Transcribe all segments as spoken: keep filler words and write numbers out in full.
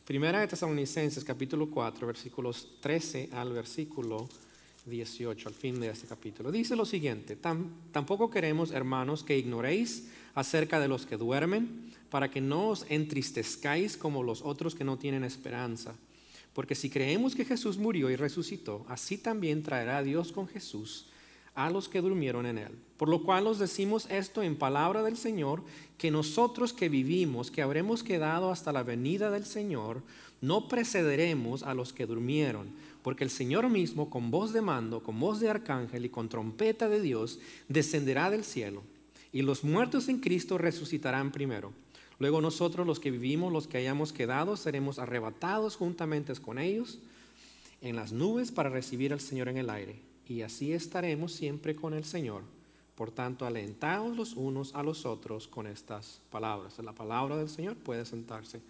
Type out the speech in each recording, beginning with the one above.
Primera de Tesalonicenses, capítulo cuatro, versículos trece al versículo dieciocho, al fin de este capítulo. Dice lo siguiente: Tam, tampoco queremos, hermanos, que ignoréis acerca de los que duermen, para que no os entristezcáis como los otros que no tienen esperanza. Porque si creemos que Jesús murió y resucitó, así también traerá Dios con Jesús a los que durmieron en él. Por lo cual os decimos esto en palabra del Señor, que nosotros que vivimos, que habremos quedado hasta la venida del Señor, no precederemos a los que durmieron, porque el Señor mismo, con voz de mando, con voz de arcángel y con trompeta de Dios, descenderá del cielo, y los muertos en Cristo resucitarán primero. Luego nosotros, los que vivimos, los que hayamos quedado, seremos arrebatados juntamente con ellos en las nubes para recibir al Señor en el aire. Y así estaremos siempre con el Señor. Por tanto, alentaos los unos a los otros con estas palabras. La palabra del Señor. Puede sentarse.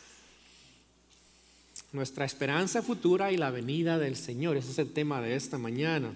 Nuestra esperanza futura y la venida del Señor. Ese es el tema de esta mañana.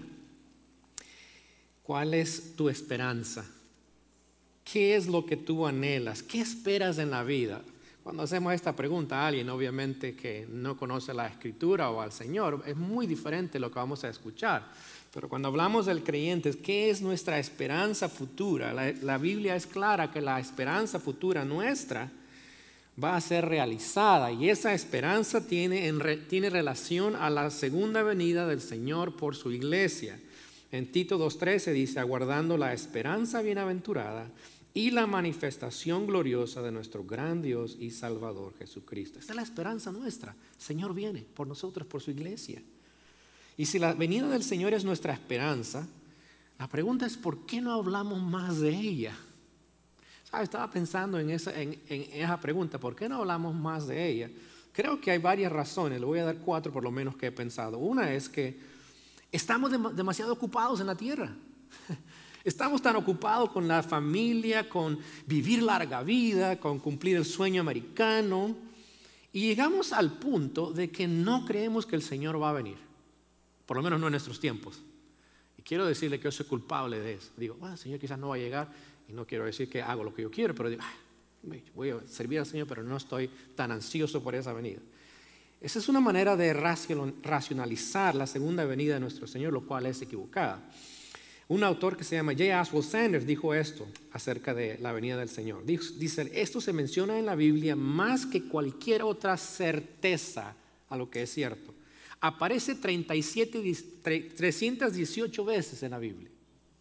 ¿Cuál es tu esperanza? ¿Qué es lo que tú anhelas? ¿Qué esperas en la vida? Cuando hacemos esta pregunta a alguien, obviamente que no conoce la Escritura o al Señor, es muy diferente lo que vamos a escuchar. Pero cuando hablamos del creyente, ¿qué es nuestra esperanza futura? La, la Biblia es clara que la esperanza futura nuestra va a ser realizada, y esa esperanza tiene, en re, tiene relación a la segunda venida del Señor por su iglesia. En Tito dos trece dice: aguardando la esperanza bienaventurada y la manifestación gloriosa de nuestro gran Dios y Salvador Jesucristo. Esta es la esperanza nuestra. El Señor viene por nosotros, por su iglesia. Y si la venida del Señor es nuestra esperanza, la pregunta es: ¿por qué no hablamos más de ella? ¿Sabe? Estaba pensando en esa, en, en esa pregunta: ¿por qué no hablamos más de ella? Creo que hay varias razones. Le voy a dar cuatro por lo menos que he pensado. Una es que estamos dem- demasiado ocupados en la tierra. Estamos tan ocupados con la familia, con vivir larga vida, con cumplir el sueño americano, y llegamos al punto de que no creemos que el Señor va a venir, por lo menos no en nuestros tiempos. Y quiero decirle que yo soy culpable de eso. Digo, bueno, el Señor quizás no va a llegar, y no quiero decir que hago lo que yo quiero, pero digo, voy a servir al Señor, pero no estoy tan ansioso por esa venida. Esa es una manera de racionalizar la segunda venida de nuestro Señor, lo cual es equivocada. Un autor que se llama J. Oswald Sanders dijo esto acerca de la venida del Señor. Dice: esto se menciona en la Biblia más que cualquier otra certeza a lo que es cierto. Aparece treinta y siete, trescientas dieciocho veces en la Biblia.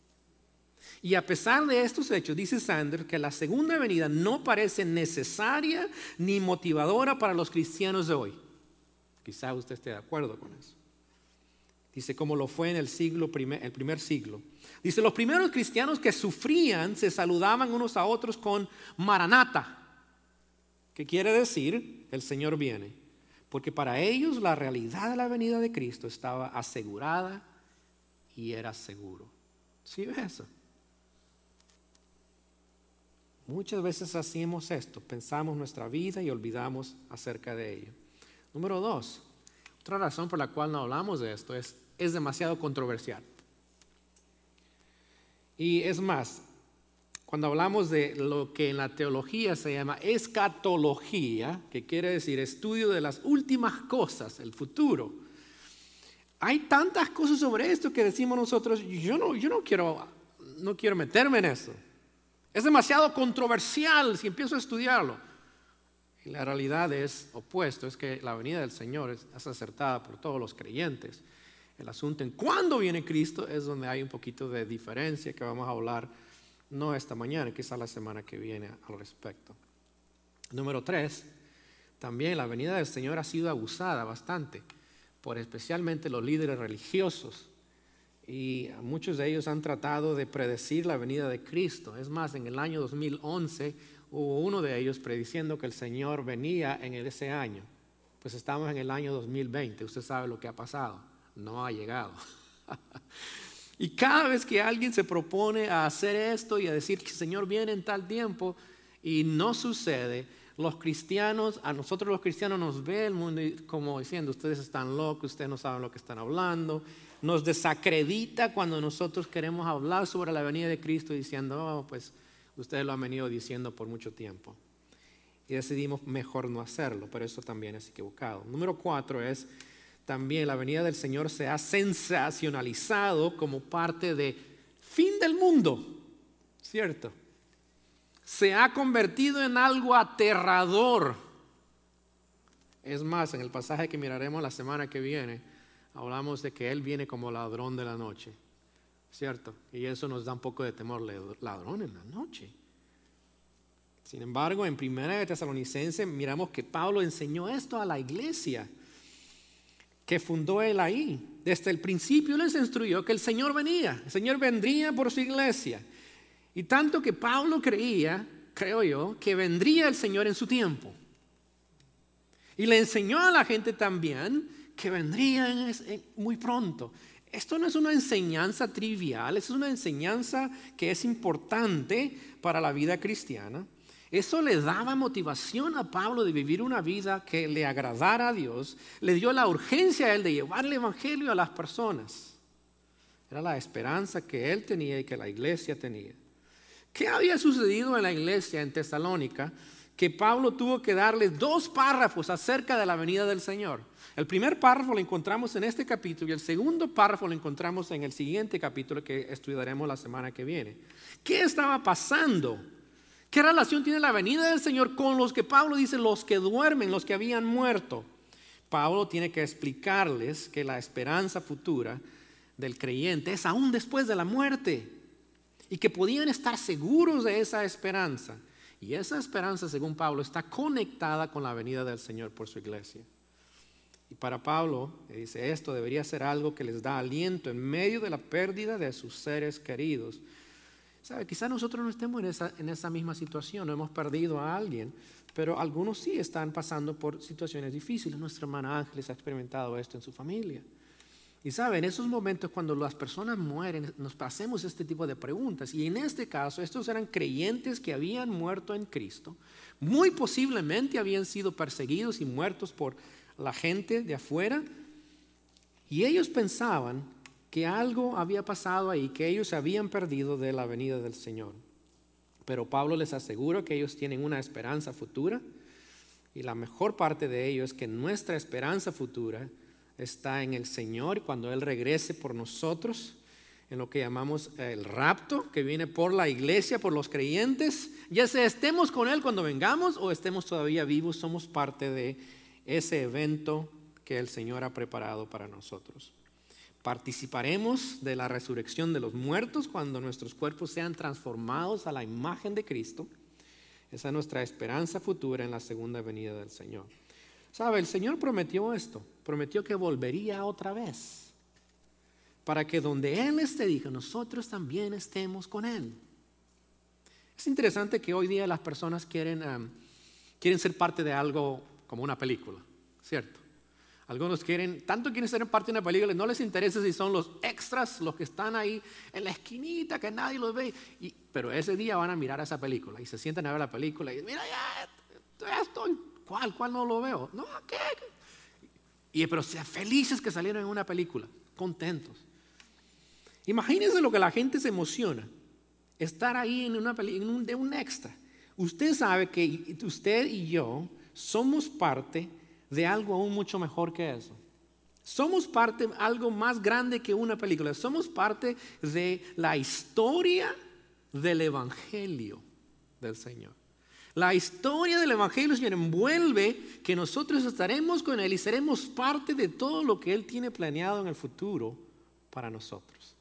Y a pesar de estos hechos, dice Sanders que la segunda venida no parece necesaria ni motivadora para los cristianos de hoy. Quizá usted esté de acuerdo con eso. Dice, como lo fue en el siglo primer, el primer siglo. Dice, los primeros cristianos que sufrían se saludaban unos a otros con Maranata, que quiere decir el Señor viene, porque para ellos la realidad de la venida de Cristo estaba asegurada y era seguro. ¿Sí ves eso? Muchas veces hacemos esto, pensamos nuestra vida y olvidamos acerca de ello. Número dos, otra razón por la cual no hablamos de esto es, es demasiado controversial. Y es más, cuando hablamos de lo que en la teología se llama escatología, que quiere decir estudio de las últimas cosas, el futuro, hay tantas cosas sobre esto que decimos nosotros, yo no, yo no quiero, no quiero meterme en eso. Es demasiado controversial si empiezo a estudiarlo. Y la realidad es opuesto, es que la venida del Señor es, es acertada por todos los creyentes. El asunto en cuándo viene Cristo es donde hay un poquito de diferencia que vamos a hablar no esta mañana, quizás la semana que viene al respecto. Número tres, también la venida del Señor ha sido abusada bastante por especialmente los líderes religiosos. Y muchos de ellos han tratado de predecir la venida de Cristo. Es más, en el año dos mil once hubo uno de ellos prediciendo que el Señor venía en ese año. Pues estamos en el año dos mil veinte. Usted sabe lo que ha pasado. No ha llegado. Y cada vez que alguien se propone a hacer esto y a decir que el Señor viene en tal tiempo y no sucede, los cristianos, a nosotros los cristianos nos ve el mundo como diciendo, ustedes están locos, ustedes no saben lo que están hablando. Nos desacredita cuando nosotros queremos hablar sobre la venida de Cristo diciendo, oh, pues ustedes lo han venido diciendo por mucho tiempo. y decidimos mejor no hacerlo, pero eso también es equivocado. Número cuatro es también la venida del Señor se ha sensacionalizado como parte de fin del mundo, ¿cierto? Se ha convertido en algo aterrador. Es más, en el pasaje que miraremos la semana que viene, hablamos de que Él viene como ladrón de la noche, ¿cierto? Y eso nos da un poco de temor, ladrón en la noche. Sin embargo, en Primera de Tesalonicenses miramos que Pablo enseñó esto a la iglesia que fundó él ahí. Desde el principio les instruyó que el Señor venía, el Señor vendría por su iglesia. Y tanto que Pablo creía, creo yo, que vendría el Señor en su tiempo. Y le enseñó a la gente también que vendría en, en, muy pronto. Esto no es una enseñanza trivial, es una enseñanza que es importante para la vida cristiana. Eso le daba motivación a Pablo de vivir una vida que le agradara a Dios. Le dio la urgencia a él de llevar el evangelio a las personas. Era la esperanza que él tenía y que la iglesia tenía. ¿Qué había sucedido en la iglesia en Tesalónica? Que Pablo tuvo que darle dos párrafos acerca de la venida del Señor. El primer párrafo lo encontramos en este capítulo y el segundo párrafo lo encontramos en el siguiente capítulo que estudiaremos la semana que viene. ¿Qué estaba pasando? ¿Qué relación tiene la venida del Señor con los que Pablo dice los que duermen, los que habían muerto? Pablo tiene que explicarles que la esperanza futura del creyente es aún después de la muerte y que podían estar seguros de esa esperanza. Y esa esperanza, según Pablo, está conectada con la venida del Señor por su iglesia. Y para Pablo, dice, esto debería ser algo que les da aliento en medio de la pérdida de sus seres queridos. ¿Sabe? Quizás nosotros no estemos en esa, en esa misma situación, no hemos perdido a alguien, pero algunos sí están pasando por situaciones difíciles. Nuestra hermana Ángeles ha experimentado esto en su familia. Y sabe, en esos momentos cuando las personas mueren, nos hacemos este tipo de preguntas. Y en este caso, estos eran creyentes que habían muerto en Cristo. Muy posiblemente habían sido perseguidos y muertos por la gente de afuera. Y ellos pensaban que algo había pasado ahí, que ellos se habían perdido de la venida del Señor. Pero Pablo les asegura que ellos tienen una esperanza futura. Y la mejor parte de ello es que nuestra esperanza futura está en el Señor cuando Él regrese por nosotros, en lo que llamamos el rapto, que viene por la iglesia, por los creyentes. Ya sea estemos con Él cuando vengamos o estemos todavía vivos, somos parte de ese evento que el Señor ha preparado para nosotros. Participaremos de la resurrección de los muertos cuando nuestros cuerpos sean transformados a la imagen de Cristo. Esa es nuestra esperanza futura en la segunda venida del Señor. ¿Sabe? El Señor prometió esto, prometió que volvería otra vez, para que donde Él esté, dijo, nosotros también estemos con Él. Es interesante que hoy día las personas quieren, um, quieren ser parte de algo como una película, ¿cierto? Algunos quieren, tanto quieren ser parte de una película, no les interesa si son los extras, los que están ahí en la esquinita, que nadie los ve, y, pero ese día van a mirar esa película y se sientan a ver la película y mira, ya, ya estoy. ¿Cuál? ¿Cuál no lo veo? No, ¿qué? Y, pero sean felices que salieron en una película, contentos. Imagínense lo que la gente se emociona, estar ahí en una película, en un, de un extra. Usted sabe que usted y yo somos parte de algo aún mucho mejor que eso. Somos parte de algo más grande que una película. Somos parte de la historia del Evangelio del Señor. La historia del Evangelio, Señor, envuelve que nosotros estaremos con Él y seremos parte de todo lo que Él tiene planeado en el futuro para nosotros.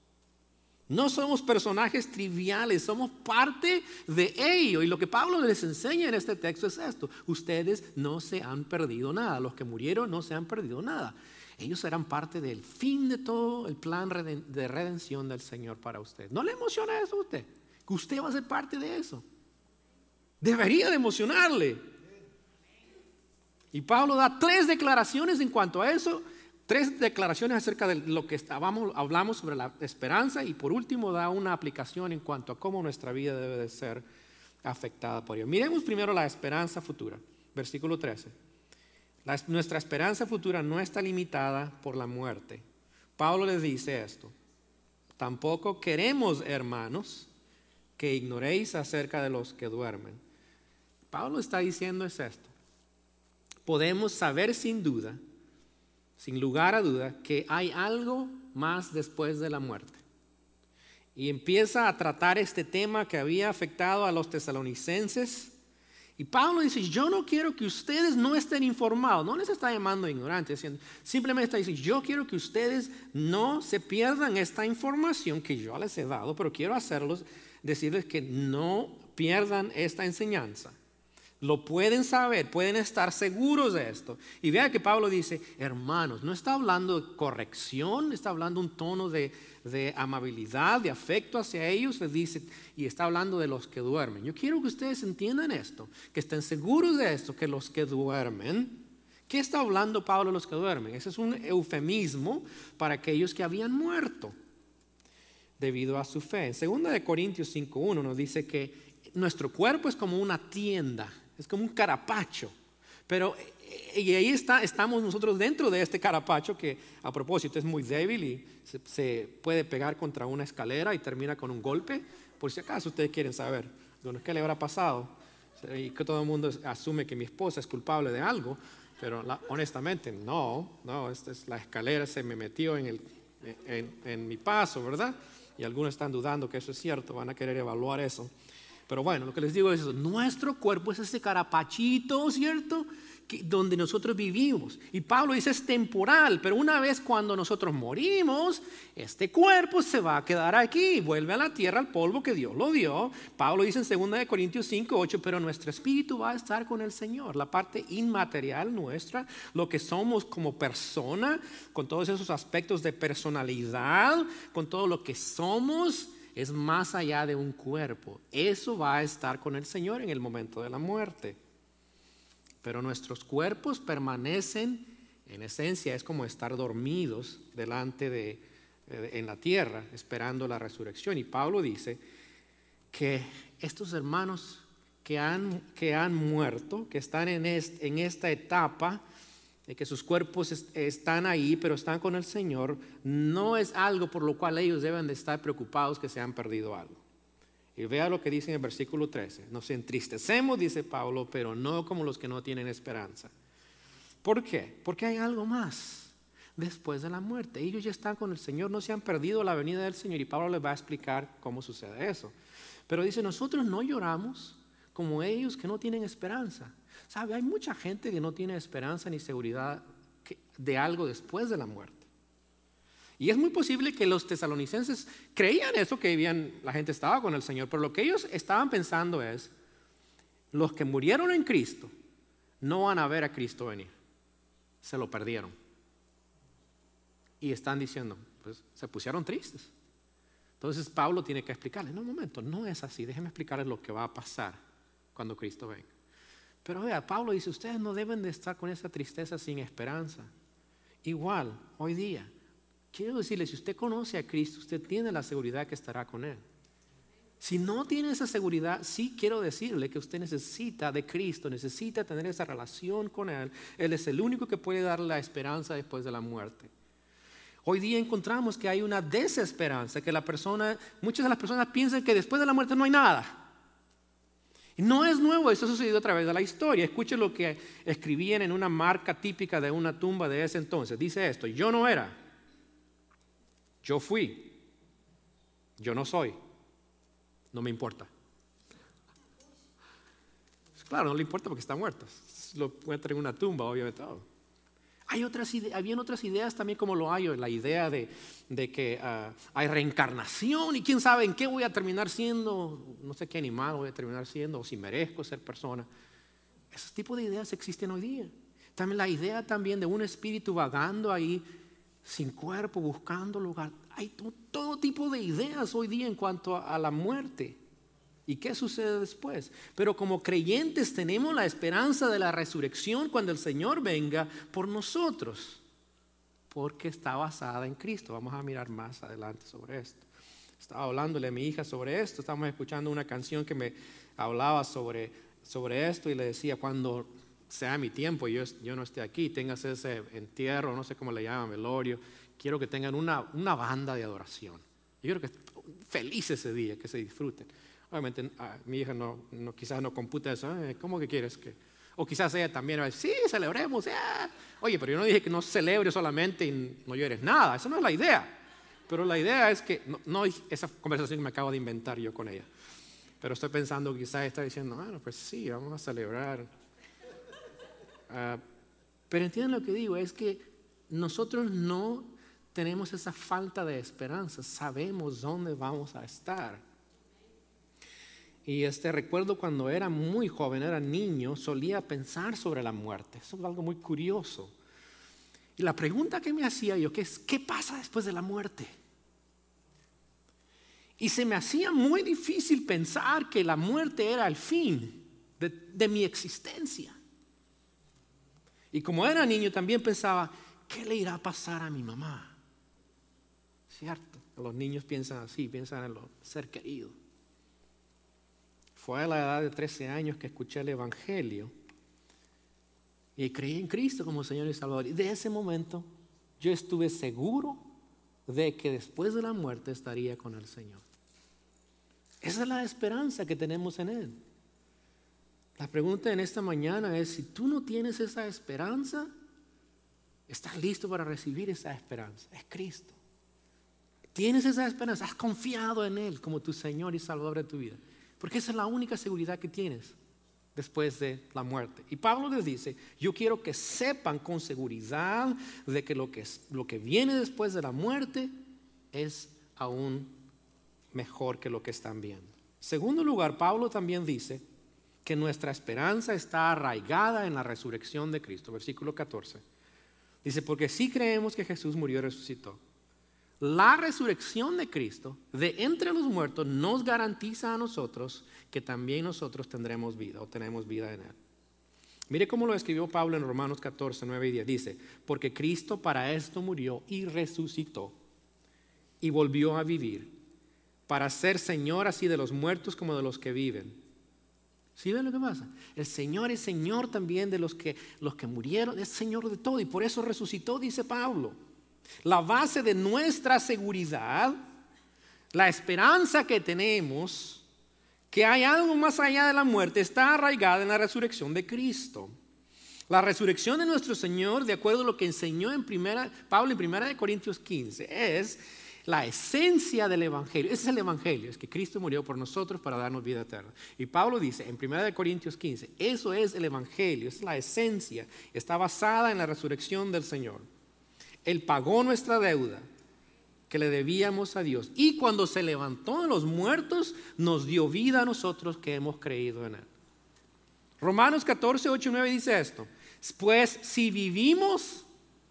No somos personajes triviales, somos parte de ello. Y lo que Pablo les enseña en este texto es esto. Ustedes no se han perdido nada. Los que murieron no se han perdido nada. Ellos serán parte del fin de todo el plan de redención del Señor para usted. ¿No le emociona eso a usted? Que usted va a ser parte de eso. Debería de emocionarle. Y Pablo da tres declaraciones en cuanto a eso. Tres declaraciones acerca de lo que estábamos, hablamos sobre la esperanza. Y por último da una aplicación en cuanto a cómo nuestra vida debe de ser afectada por ello. Miremos primero la esperanza futura. Versículo trece. La, nuestra esperanza futura no está limitada por la muerte. Pablo les dice esto. Tampoco queremos, hermanos, que ignoréis acerca de los que duermen. Pablo está diciendo es esto. Podemos saber sin duda, sin lugar a duda, que hay algo más después de la muerte. Y empieza a tratar este tema que había afectado a los tesalonicenses. Y Pablo dice, yo no quiero que ustedes no estén informados. No les está llamando ignorantes, simplemente está diciendo, yo quiero que ustedes no se pierdan esta información que yo les he dado, pero quiero hacerlos, decirles que no pierdan esta enseñanza. Lo pueden saber, pueden estar seguros de esto. Y vea que Pablo dice, hermanos, no está hablando de corrección, está hablando un tono de, de amabilidad, de afecto hacia ellos. Les dice, y está hablando de los que duermen. Yo quiero que ustedes entiendan esto, que estén seguros de esto, que los que duermen. ¿Qué está hablando Pablo de los que duermen? Ese es un eufemismo para aquellos que habían muerto debido a su fe. En segunda de Corintios cinco uno nos dice que nuestro cuerpo es como una tienda. Es como un carapacho, pero y ahí está, estamos nosotros dentro de este carapacho que a propósito es muy débil y se, se puede pegar contra una escalera y termina con un golpe, por si acaso ustedes quieren saber, bueno, ¿qué le habrá pasado? Y que todo el mundo asume que mi esposa es culpable de algo, pero la, honestamente no, no, esta es la escalera, se me metió en, el, en, en mi paso, ¿verdad? Y algunos están dudando que eso es cierto, van a querer evaluar eso. Pero bueno, lo que les digo es eso, nuestro cuerpo es ese carapachito, ¿cierto? Que, donde nosotros vivimos. Y Pablo dice es temporal, pero una vez cuando nosotros morimos, este cuerpo se va a quedar aquí, vuelve a la tierra, al polvo que Dios lo dio. Pablo dice en segunda de Corintios cinco ocho, pero nuestro espíritu va a estar con el Señor. La parte inmaterial nuestra, lo que somos como persona, con todos esos aspectos de personalidad, con todo lo que somos, es más allá de un cuerpo. Eso va a estar con el Señor en el momento de la muerte. Pero nuestros cuerpos permanecen, en esencia es como estar dormidos delante de, de en la tierra, esperando la resurrección. Y Pablo dice que estos hermanos que han, que han muerto, que están en, este, en esta etapa, de que sus cuerpos est- están ahí, pero están con el Señor, no es algo por lo cual ellos deben de estar preocupados que se han perdido algo. Y vea lo que dice en el versículo trece. Nos entristecemos, dice Pablo, pero no como los que no tienen esperanza. ¿Por qué? Porque hay algo más después de la muerte. Ellos ya están con el Señor, no se han perdido la venida del Señor. Y Pablo les va a explicar cómo sucede eso. Pero dice, nosotros no lloramos como ellos que no tienen esperanza. ¿Sabe? Hay mucha gente que no tiene esperanza ni seguridad de algo después de la muerte. Y es muy posible que los tesalonicenses creían eso, que vivían, la gente estaba con el Señor, pero lo que ellos estaban pensando es, los que murieron en Cristo no van a ver a Cristo venir. Se lo perdieron. Y están diciendo, pues se pusieron tristes. Entonces Pablo tiene que explicarles, no, un momento, no es así, déjenme explicarles lo que va a pasar cuando Cristo venga. Pero vea, Pablo dice, ustedes no deben de estar con esa tristeza sin esperanza. Igual, hoy día, quiero decirle, si usted conoce a Cristo, usted tiene la seguridad que estará con Él. Si no tiene esa seguridad, sí quiero decirle que usted necesita de Cristo, necesita tener esa relación con Él. Él es el único que puede darle la esperanza después de la muerte. Hoy día encontramos que hay una desesperanza, que la persona, muchas de las personas piensan que después de la muerte no hay nada. No es nuevo, eso ha sucedido a través de la historia. Escuchen lo que escribían en una marca típica de una tumba de ese entonces. Dice esto, yo no era, yo fui, yo no soy, no me importa. Claro, no le importa porque está muerto. Lo encuentra en una tumba, obviamente. Oh. Hay otras ideas, habían otras ideas también como lo hay hoy, la idea de, de que uh, hay reencarnación y quién sabe en qué voy a terminar siendo, no sé qué animal voy a terminar siendo, o si merezco ser persona. Ese tipo de ideas existen hoy día. También la idea también de un espíritu vagando ahí sin cuerpo, buscando lugar. Hay todo, todo tipo de ideas hoy día en cuanto a, a la muerte. ¿Y qué sucede después? Pero como creyentes tenemos la esperanza de la resurrección cuando el Señor venga por nosotros, porque está basada en Cristo. Vamos a mirar más adelante sobre esto. Estaba hablándole a mi hija sobre esto, estábamos escuchando una canción que me hablaba sobre, sobre esto y le decía, cuando sea mi tiempo y yo, yo no esté aquí, tengas ese entierro, no sé cómo le llaman, velorio, quiero que tengan una, una banda de adoración. Yo quiero que estén felices ese día, que se disfruten. Obviamente ah, mi hija no, no, quizás no computa eso. ¿eh? ¿Cómo que quieres que? O quizás ella también va a decir, sí, celebremos. Yeah. Oye, pero yo no dije que no celebres solamente y no llores nada. Esa no es la idea. Pero la idea es que, no, no esa conversación que me acabo de inventar yo con ella. Pero estoy pensando, quizás está diciendo, bueno, pues sí, vamos a celebrar. Uh, pero entienden lo que digo, es que nosotros no tenemos esa falta de esperanza. Sabemos dónde vamos a estar. Y este, recuerdo cuando era muy joven, era niño, solía pensar sobre la muerte. Eso es algo muy curioso. Y la pregunta que me hacía yo, que es, ¿qué pasa después de la muerte? Y se me hacía muy difícil pensar que la muerte era el fin de, de mi existencia. Y como era niño también pensaba, ¿qué le irá a pasar a mi mamá? ¿Cierto? Los niños piensan así, piensan en lo ser querido. Fue a la edad de trece años que escuché el Evangelio y creí en Cristo como Señor y Salvador. Y de ese momento yo estuve seguro de que después de la muerte estaría con el Señor. Esa es la esperanza que tenemos en Él. La pregunta en esta mañana es, si tú no tienes esa esperanza, ¿estás listo para recibir esa esperanza? Es Cristo. Tienes esa esperanza, has confiado en Él como tu Señor y Salvador de tu vida. Porque esa es la única seguridad que tienes después de la muerte. Y Pablo les dice, yo quiero que sepan con seguridad de que lo que, lo que viene después de la muerte es aún mejor que lo que están viendo. En segundo lugar, Pablo también dice que nuestra esperanza está arraigada en la resurrección de Cristo. Versículo catorce. Dice, porque sí creemos que Jesús murió y resucitó. La resurrección de Cristo de entre los muertos nos garantiza a nosotros que también nosotros tendremos vida o tenemos vida en Él. Mire cómo lo escribió Pablo en Romanos catorce, nueve y diez. Dice, porque Cristo para esto murió y resucitó y volvió a vivir para ser Señor así de los muertos como de los que viven. ¿Sí ven lo que pasa? El Señor es Señor también de los que, los que murieron, es Señor de todo y por eso resucitó, dice Pablo. La base de nuestra seguridad, la esperanza que tenemos, que hay algo más allá de la muerte, está arraigada en la resurrección de Cristo. La resurrección de nuestro Señor, de acuerdo a lo que enseñó en primera, Pablo en primera de Corintios quince, es la esencia del Evangelio. Ese es el Evangelio, es que Cristo murió por nosotros para darnos vida eterna. Y Pablo dice en primera de Corintios quince, eso es el Evangelio, es la esencia, está basada en la resurrección del Señor. Él pagó nuestra deuda que le debíamos a Dios. Y cuando se levantó de los muertos, nos dio vida a nosotros que hemos creído en Él. Romanos catorce, ocho y nueve dice esto. Pues si vivimos,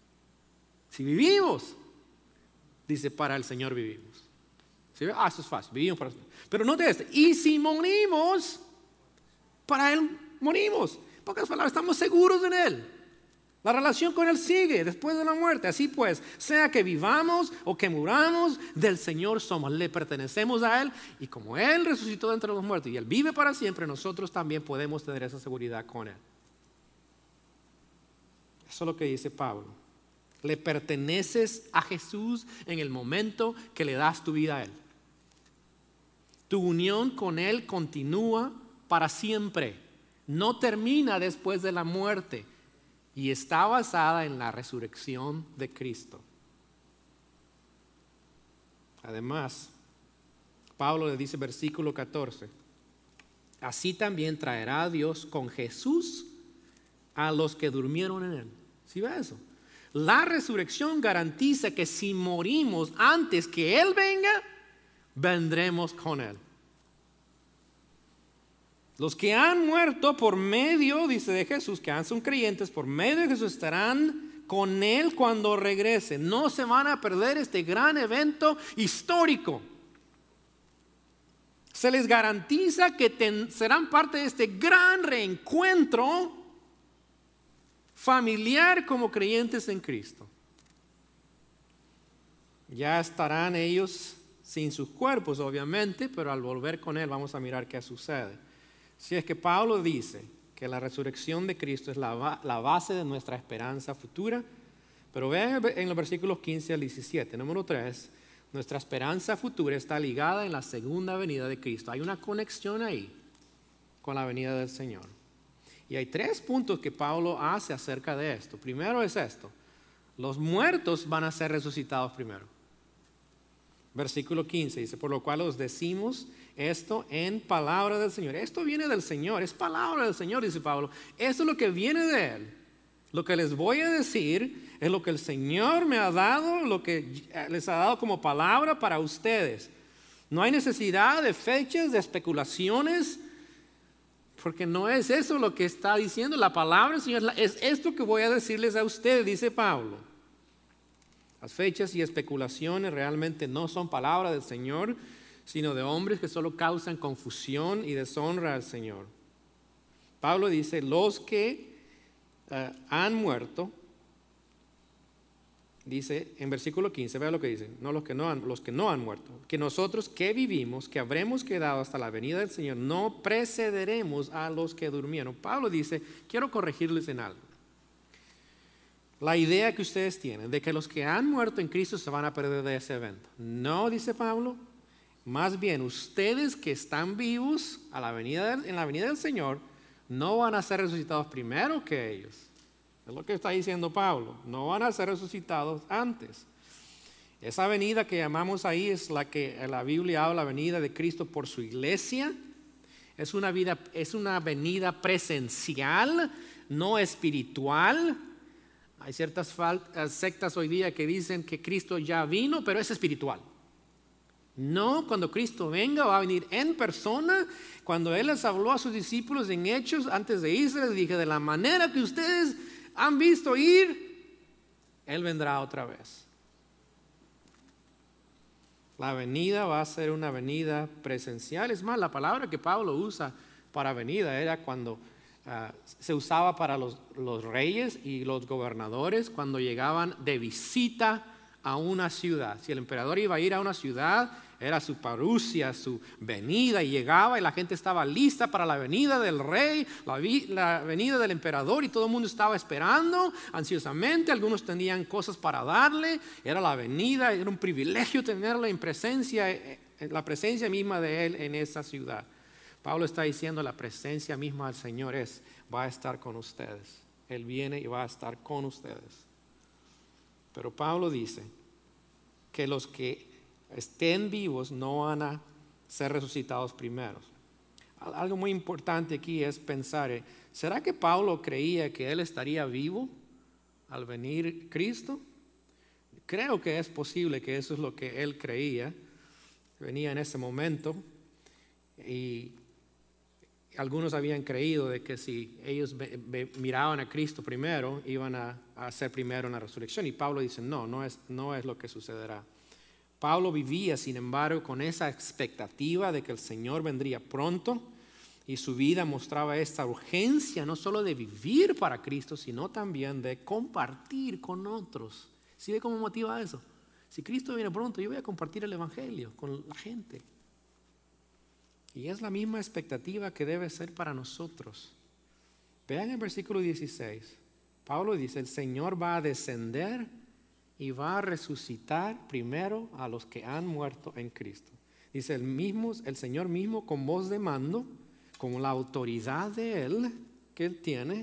si vivimos, dice, para el Señor vivimos. ¿Sí? Ah, eso es fácil, vivimos para el Señor. Pero note este, y si morimos, para Él morimos. En pocas palabras, estamos seguros en Él. La relación con Él sigue después de la muerte. Así pues, sea que vivamos o que muramos, del Señor somos. Le pertenecemos a Él. Y como Él resucitó de entre los muertos y Él vive para siempre, nosotros también podemos tener esa seguridad con Él. Eso es lo que dice Pablo. Le perteneces a Jesús en el momento que le das tu vida a Él. Tu unión con Él continúa para siempre. No termina después de la muerte. Y está basada en la resurrección de Cristo. Además, Pablo le dice, versículo catorce, así también traerá a Dios con Jesús a los que durmieron en Él. ¿Sí ve eso? La resurrección garantiza que si morimos antes que Él venga, vendremos con Él. Los que han muerto por medio, dice de Jesús, que son creyentes, por medio de Jesús estarán con Él cuando regrese. No se van a perder este gran evento histórico. Se les garantiza que ten, serán parte de este gran reencuentro familiar como creyentes en Cristo. Ya estarán ellos sin sus cuerpos, obviamente, pero al volver con Él vamos a mirar qué sucede. Si es que Pablo dice que la resurrección de Cristo es la, la base de nuestra esperanza futura, pero vean en los versículos quince al diecisiete, número tres, Nuestra esperanza futura está ligada en la segunda venida de Cristo. Hay una conexión ahí con la venida del Señor. Y hay tres puntos que Pablo hace acerca de esto. Primero es esto: los muertos van a ser resucitados primero. Versículo quince dice: por lo cual os decimos esto en palabra del Señor. Esto viene del Señor, es palabra del Señor, dice Pablo. Esto es lo que viene de Él. Lo que les voy a decir es lo que el Señor me ha dado, lo que les ha dado como palabra para ustedes. No hay necesidad de fechas, de especulaciones, porque no es eso lo que está diciendo la palabra del Señor. Es esto que voy a decirles a ustedes, dice Pablo. Las fechas y especulaciones realmente no son palabra del Señor, sino de hombres que solo causan confusión y deshonra al Señor. Pablo dice: los que Uh, han muerto, dice en versículo quince, vea lo que dice, no los que no han, los que no han muerto, que nosotros que vivimos, que habremos quedado hasta la venida del Señor, no precederemos a los que durmieron. Pablo dice: quiero corregirles en algo. La idea que ustedes tienen de que los que han muerto en Cristo se van a perder de ese evento. No, dice Pablo, más bien ustedes que están vivos a la venida del, en la venida del Señor no van a ser resucitados primero que ellos. Es lo que está diciendo Pablo. No van a ser resucitados antes. Esa venida que llamamos ahí es la que la Biblia habla, la venida de Cristo por su iglesia. Es una, vida, es una venida presencial, no espiritual. Hay ciertas sectas hoy día que dicen que Cristo ya vino, pero es espiritual. No, cuando Cristo venga va a venir en persona. Cuando Él les habló a sus discípulos en Hechos, antes de irse, les dije: de la manera que ustedes han visto ir, Él vendrá otra vez. La venida va a ser una venida presencial. Es más, la palabra que Pablo usa para venida era cuando uh, se usaba para los, los reyes y los gobernadores cuando llegaban de visita a una ciudad. Si el emperador iba a ir a una ciudad, era su parusia, su venida, y llegaba y la gente estaba lista para la venida del rey, la, vi, la venida del emperador, y todo el mundo estaba esperando ansiosamente. Algunos tenían cosas para darle. Era la venida, era un privilegio tenerla en presencia, en la presencia misma de Él en esa ciudad. Pablo está diciendo: la presencia misma del Señor es, va a estar con ustedes. Él viene y va a estar con ustedes. Pero Pablo dice que los que estén vivos no van a ser resucitados primeros. Algo muy importante aquí es pensar, ¿será que Pablo creía que él estaría vivo al venir Cristo? Creo que es posible que eso es lo que él creía. Venía en ese momento, y algunos habían creído de que si ellos ve, ve, miraban a Cristo primero, iban a, a ser primero en la resurrección. Y Pablo dice: no, no es, no es lo que sucederá. Pablo vivía, sin embargo, con esa expectativa de que el Señor vendría pronto, y su vida mostraba esta urgencia no solo de vivir para Cristo, sino también de compartir con otros. ¿Sí ve cómo motiva eso? Si Cristo viene pronto, yo voy a compartir el Evangelio con la gente. Y es la misma expectativa que debe ser para nosotros. Vean el versículo dieciséis. Pablo dice: el Señor va a descender y va a resucitar primero a los que han muerto en Cristo. Dice el mismo, el Señor mismo, con voz de mando, con la autoridad de Él que Él tiene.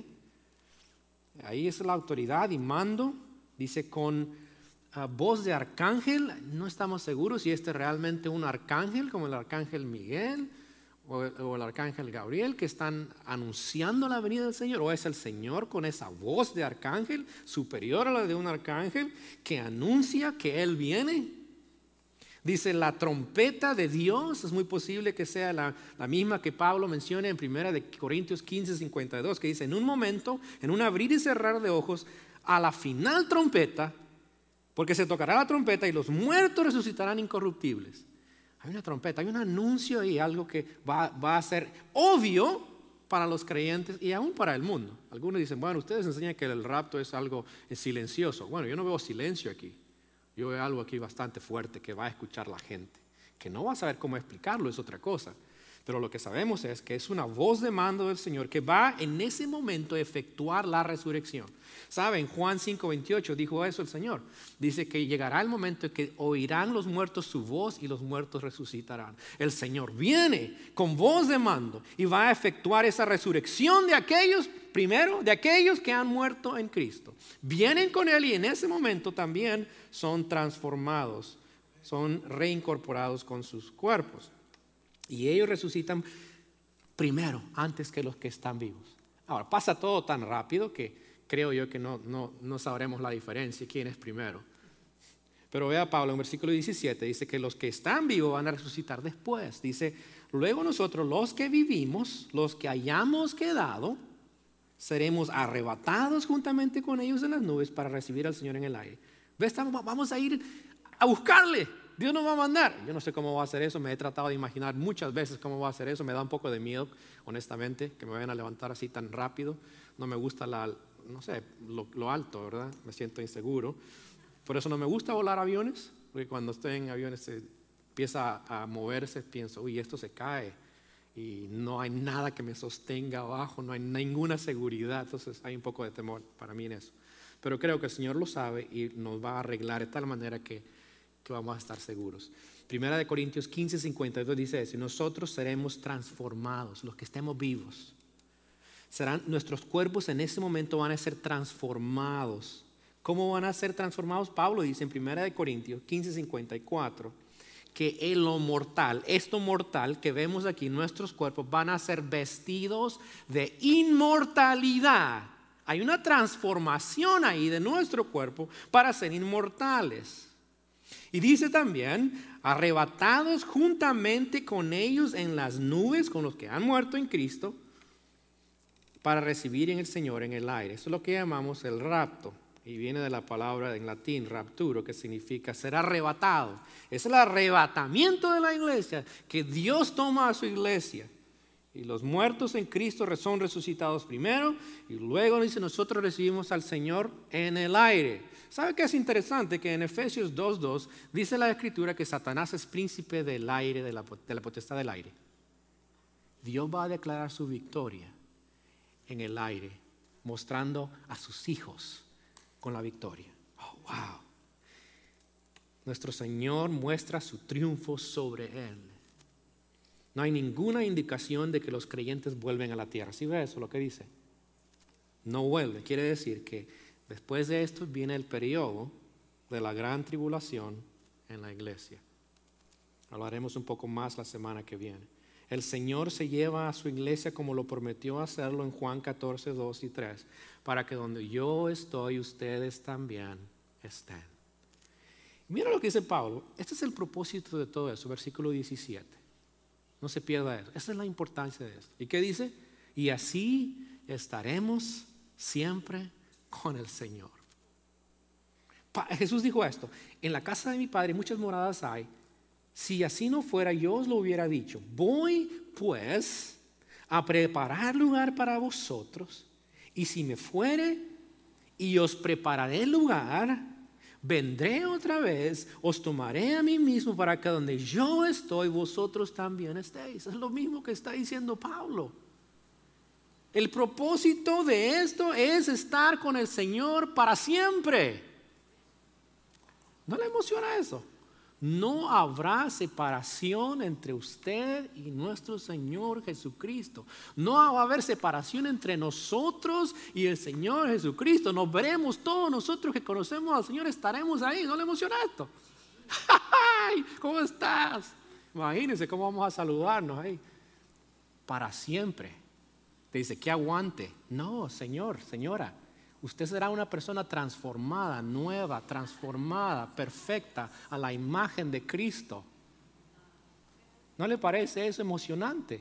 Ahí es la autoridad y mando. Dice con uh, voz de arcángel. No estamos seguros si este es realmente un arcángel, como el arcángel Miguel o el, o el arcángel Gabriel, que están anunciando la venida del Señor, o es el Señor con esa voz de arcángel superior a la de un arcángel que anuncia que Él viene. Dice la trompeta de Dios. Es muy posible que sea la, la misma que Pablo menciona en primera de Corintios quince, cincuenta y dos, que dice: en un momento, en un abrir y cerrar de ojos, a la final trompeta, porque se tocará la trompeta y los muertos resucitarán incorruptibles. Hay una trompeta, hay un anuncio y algo que va, va a ser obvio para los creyentes y aún para el mundo. Algunos dicen: bueno, ustedes enseñan que el rapto es algo silencioso. Bueno, yo no veo silencio aquí. Yo veo algo aquí bastante fuerte que va a escuchar la gente. Que no va a saber cómo explicarlo, es otra cosa. Pero lo que sabemos es que es una voz de mando del Señor que va en ese momento a efectuar la resurrección. ¿Saben? Juan cinco veintiocho dijo eso el Señor. Dice que llegará el momento en que oirán los muertos su voz y los muertos resucitarán. El Señor viene con voz de mando y va a efectuar esa resurrección de aquellos, primero, de aquellos que han muerto en Cristo. Vienen con Él y en ese momento también son transformados, son reincorporados con sus cuerpos. Y ellos resucitan primero, antes que los que están vivos. Ahora, pasa todo tan rápido que creo yo que no, no, no sabremos la diferencia, quién es primero. Pero vea Pablo en versículo diecisiete, dice que los que están vivos van a resucitar después. Dice, luego nosotros los que vivimos, los que hayamos quedado, seremos arrebatados juntamente con ellos en las nubes para recibir al Señor en el aire. ¿Ves? Vamos a ir a buscarle. Dios nos va a mandar. Yo no sé cómo va a hacer eso. Me he tratado de imaginar muchas veces cómo va a hacer eso. Me da un poco de miedo, honestamente, que me vayan a levantar así tan rápido. No me gusta la, no sé, lo, lo alto, ¿verdad? Me siento inseguro. Por eso no me gusta volar aviones, porque cuando estoy en aviones se empieza a, a moverse, pienso, uy, esto se cae y no hay nada que me sostenga abajo, no hay ninguna seguridad. Entonces hay un poco de temor para mí en eso. Pero creo que el Señor lo sabe y nos va a arreglar de tal manera que que vamos a estar seguros. Primera de Corintios quince cincuenta y dos dice eso, y nosotros seremos transformados, los que estemos vivos. Serán, nuestros cuerpos en ese momento van a ser transformados. ¿Cómo van a ser transformados? Pablo dice en Primera de Corintios quince cincuenta y cuatro que en lo mortal, esto mortal que vemos aquí, nuestros cuerpos van a ser vestidos de inmortalidad. Hay una transformación ahí de nuestro cuerpo para ser inmortales. Y dice también, arrebatados juntamente con ellos en las nubes, con los que han muerto en Cristo, para recibir en el Señor en el aire. Eso es lo que llamamos el rapto. Y viene de la palabra en latín, rapturo, que significa ser arrebatado. Es el arrebatamiento de la iglesia, que Dios toma a su iglesia. Y los muertos en Cristo son resucitados primero, y luego dice, nosotros recibimos al Señor en el aire. ¿Sabe qué es interesante? Que en Efesios dos dos dice la Escritura que Satanás es príncipe del aire, de la, de la potestad del aire. Dios va a declarar su victoria en el aire, mostrando a sus hijos con la victoria. Oh, wow. Nuestro Señor muestra su triunfo sobre Él. No hay ninguna indicación de que los creyentes vuelven a la tierra. ¿Sí ve eso lo que dice? No vuelve. Quiere decir que después de esto viene el periodo de la gran tribulación en la iglesia. Hablaremos un poco más la semana que viene. El Señor se lleva a su iglesia como lo prometió hacerlo en Juan catorce, dos y tres, para que donde yo estoy, ustedes también estén. Mira lo que dice Pablo. Este es el propósito de todo eso, versículo diecisiete. No se pierda eso. Esa es la importancia de esto. ¿Y qué dice? Y así estaremos siempre con el Señor. Pa- Jesús dijo esto: en la casa de mi Padre muchas moradas hay. Si así no fuera, yo os lo hubiera dicho. Voy pues a preparar lugar para vosotros, y si me fuere y os prepararé lugar, vendré otra vez, os tomaré a mí mismo, para que donde yo estoy, vosotros también estéis. Es lo mismo que está diciendo Pablo. El propósito de esto es estar con el Señor para siempre. ¿No le emociona eso? No habrá separación entre usted y nuestro Señor Jesucristo. No va a haber separación entre nosotros y el Señor Jesucristo. Nos veremos todos nosotros que conocemos al Señor, estaremos ahí. ¿No le emociona esto? ¿Cómo estás? Imagínense cómo vamos a saludarnos ahí. Para siempre. Te dice que aguante. No, Señor, señora. Usted será una persona transformada, nueva, transformada, perfecta a la imagen de Cristo. ¿No le parece eso emocionante?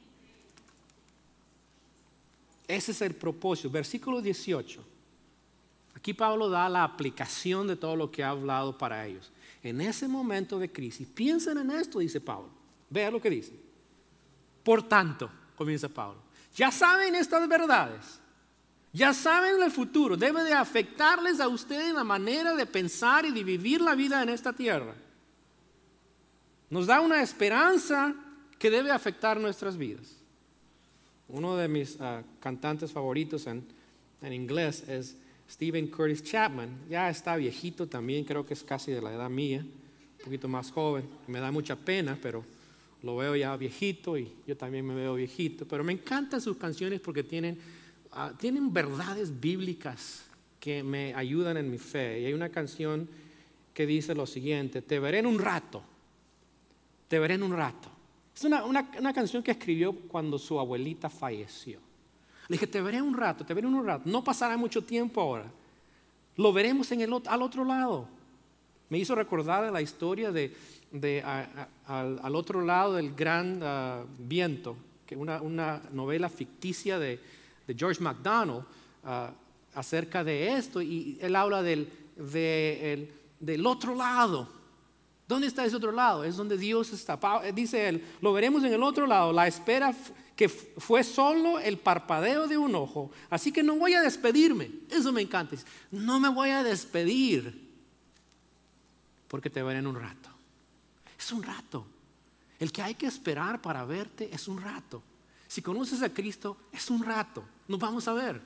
Ese es el propósito. Versículo dieciocho. Aquí Pablo da la aplicación de todo lo que ha hablado para ellos. En ese momento de crisis, piensen en esto, dice Pablo. Vea lo que dice. Por tanto, comienza Pablo, ya saben estas verdades. Ya saben el futuro, debe de afectarles a ustedes la manera de pensar y de vivir la vida en esta tierra. Nos da una esperanza que debe afectar nuestras vidas. Uno de mis uh, cantantes favoritos en, en inglés es Stephen Curtis Chapman. Ya está viejito también, creo que es casi de la edad mía, un poquito más joven. Me da mucha pena, pero lo veo ya viejito y yo también me veo viejito. Pero me encantan sus canciones porque tienen, uh, tienen verdades bíblicas que me ayudan en mi fe. Y hay una canción que dice lo siguiente: te veré en un rato, te veré en un rato. Es una, una, una canción que escribió cuando su abuelita falleció. Le dije, te veré un rato, te veré en un rato. No pasará mucho tiempo ahora. Lo veremos en el, al otro lado. Me hizo recordar la historia de, de a, a, al, al otro lado del gran uh, viento, que una, una novela ficticia de, de George MacDonald uh, acerca de esto. Y él habla del, de, el, del otro lado. ¿Dónde está ese otro lado? Es donde Dios está. Dice él, lo veremos en el otro lado. La espera que fue solo el parpadeo de un ojo. Así que no voy a despedirme. Eso me encanta. No me voy a despedir porque te veré en un rato. Es un rato. El que hay que esperar para verte es un rato. Si conoces a Cristo, es un rato. Nos vamos a ver.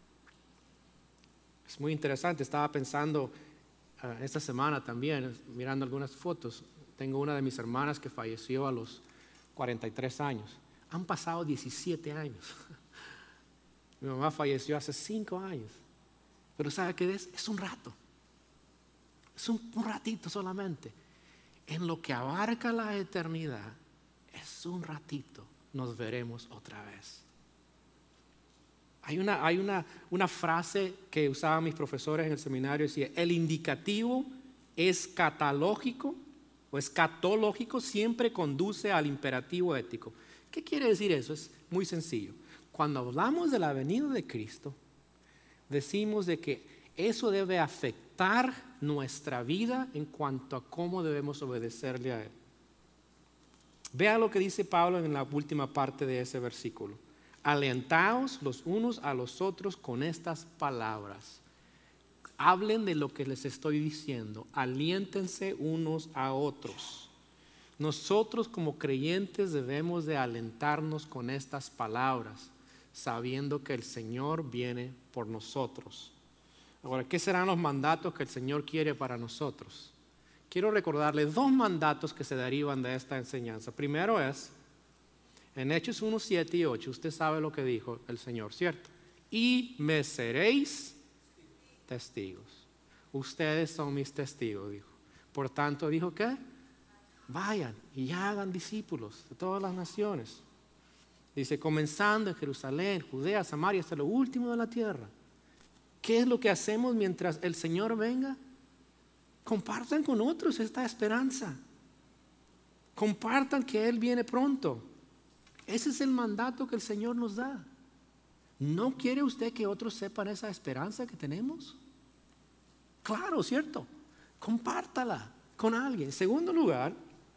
Es muy interesante. Estaba pensando Uh, esta semana también, mirando algunas fotos. Tengo una de mis hermanas que falleció a los cuarenta y tres años. Han pasado diecisiete años. Mi mamá falleció hace cinco años. Pero ¿sabe qué es? Es un rato. Es un, un ratito solamente. En lo que abarca la eternidad, es un ratito. Nos veremos otra vez. Hay, una, hay una, una frase que usaban mis profesores en el seminario, decía, el indicativo escatológico o escatológico siempre conduce al imperativo ético. ¿Qué quiere decir eso? Es muy sencillo. Cuando hablamos de la venida de Cristo, decimos de que eso debe afectar nuestra vida en cuanto a cómo debemos obedecerle a Él. Vea lo que dice Pablo en la última parte de ese versículo. Alentaos los unos a los otros con estas palabras. Hablen de lo que les estoy diciendo. Aliéntense unos a otros. Nosotros como creyentes debemos de alentarnos con estas palabras, sabiendo que el Señor viene por nosotros. Ahora, ¿qué serán los mandatos que el Señor quiere para nosotros? Quiero recordarles dos mandatos que se derivan de esta enseñanza. Primero es, en Hechos uno, siete y ocho, usted sabe lo que dijo el Señor, ¿cierto? Y me seréis testigos. Ustedes son mis testigos, dijo. Por tanto, dijo ¿qué? Vayan y hagan discípulos de todas las naciones. Dice, comenzando en Jerusalén, Judea, Samaria, hasta lo último de la tierra. ¿Qué es lo que hacemos mientras el Señor venga? Compartan con otros esta esperanza. Compartan que Él viene pronto. Ese es el mandato que el Señor nos da. ¿No quiere usted que otros sepan esa esperanza que tenemos? Claro, ¿cierto? Compártala con alguien. En segundo lugar,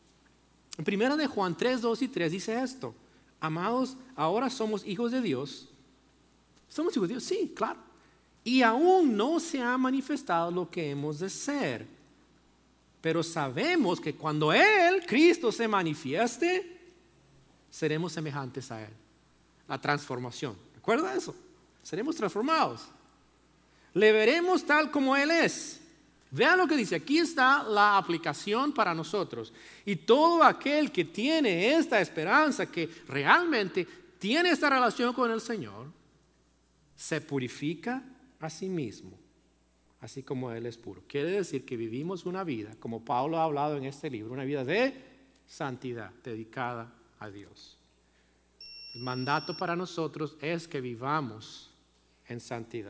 en primera de Juan tres, dos y tres dice esto. Amados, ahora somos hijos de Dios. ¿Somos hijos de Dios? Sí, claro. Y aún no se ha manifestado lo que hemos de ser. Pero sabemos que cuando Él, Cristo, se manifieste, seremos semejantes a Él. La transformación. ¿Recuerda eso? Seremos transformados. Le veremos tal como Él es. Vean lo que dice. Aquí está la aplicación para nosotros. Y todo aquel que tiene esta esperanza, que realmente tiene esta relación con el Señor, se purifica a sí mismo, así como Él es puro. Quiere decir que vivimos una vida, como Pablo ha hablado en este libro, una vida de santidad, dedicada a Dios. El mandato para nosotros es que vivamos en santidad.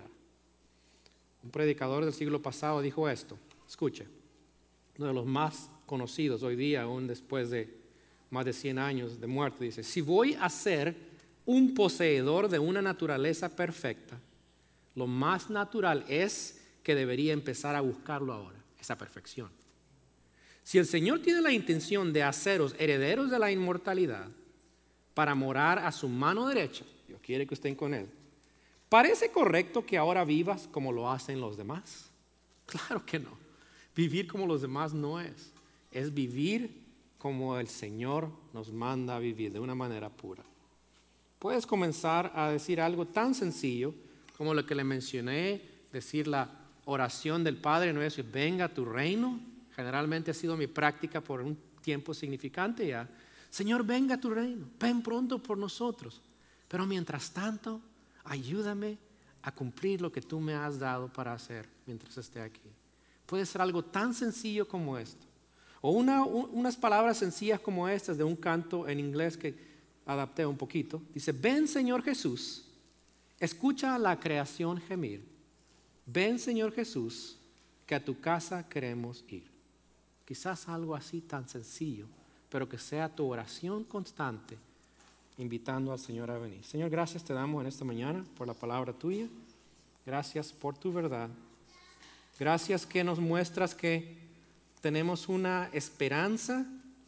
Un predicador del siglo pasado dijo esto, escuche, uno de los más conocidos hoy día, aún después de más de cien años de muerte, dice, si voy a ser un poseedor de una naturaleza perfecta, lo más natural es que debería empezar a buscarlo ahora, esa perfección. Si el Señor tiene la intención de haceros herederos de la inmortalidad para morar a su mano derecha, Dios quiere que estén con Él, ¿parece correcto que ahora vivas como lo hacen los demás? Claro que no. Vivir como los demás no es. Es vivir como el Señor nos manda a vivir, de una manera pura. Puedes comenzar a decir algo tan sencillo como lo que le mencioné, decir la oración del Padre Nuestro, venga a tu reino. Generalmente ha sido mi práctica por un tiempo significante ya. Señor, venga a tu reino, ven pronto por nosotros. Pero mientras tanto, ayúdame a cumplir lo que tú me has dado para hacer mientras esté aquí. Puede ser algo tan sencillo como esto. O una, un, unas palabras sencillas como estas de un canto en inglés que adapté un poquito. Dice, ven Señor Jesús, escucha la creación gemir. Ven Señor Jesús, que a tu casa queremos ir. Quizás algo así tan sencillo, pero que sea tu oración constante, invitando al Señor a venir. Señor, gracias te damos en esta mañana por la palabra tuya. Gracias por tu verdad. Gracias que nos muestras que tenemos una esperanza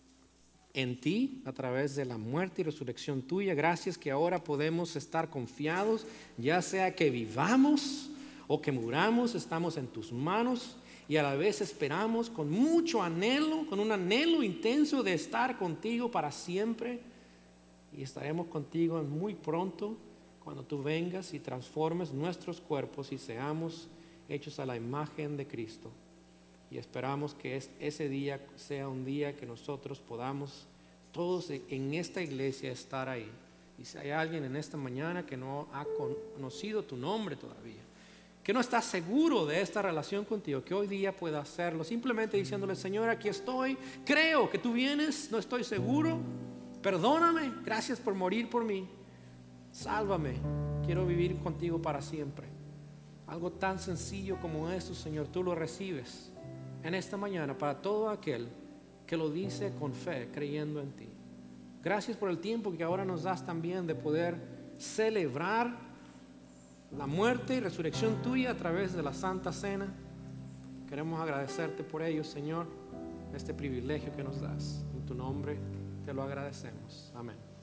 en ti a través de la muerte y resurrección tuya. Gracias que ahora podemos estar confiados, ya sea que vivamos o que muramos, estamos en tus manos. Y a la vez esperamos con mucho anhelo, con un anhelo intenso de estar contigo para siempre. Y estaremos contigo muy pronto cuando tú vengas y transformes nuestros cuerpos y seamos hechos a la imagen de Cristo. Y esperamos que es, ese día sea un día que nosotros podamos todos en esta iglesia estar ahí. Y si hay alguien en esta mañana que no ha conocido tu nombre todavía, que no está seguro de esta relación contigo, que hoy día pueda hacerlo, simplemente diciéndole, Señor, aquí estoy, creo que tú vienes, no estoy seguro, perdóname, gracias por morir por mí, sálvame, quiero vivir contigo para siempre. Algo tan sencillo como esto, Señor, tú lo recibes en esta mañana para todo aquel que lo dice con fe, creyendo en ti. Gracias por el tiempo que ahora nos das también de poder celebrar la muerte y resurrección tuya a través de la Santa Cena. Queremos agradecerte por ello, Señor, este privilegio que nos das. En tu nombre te lo agradecemos. Amén.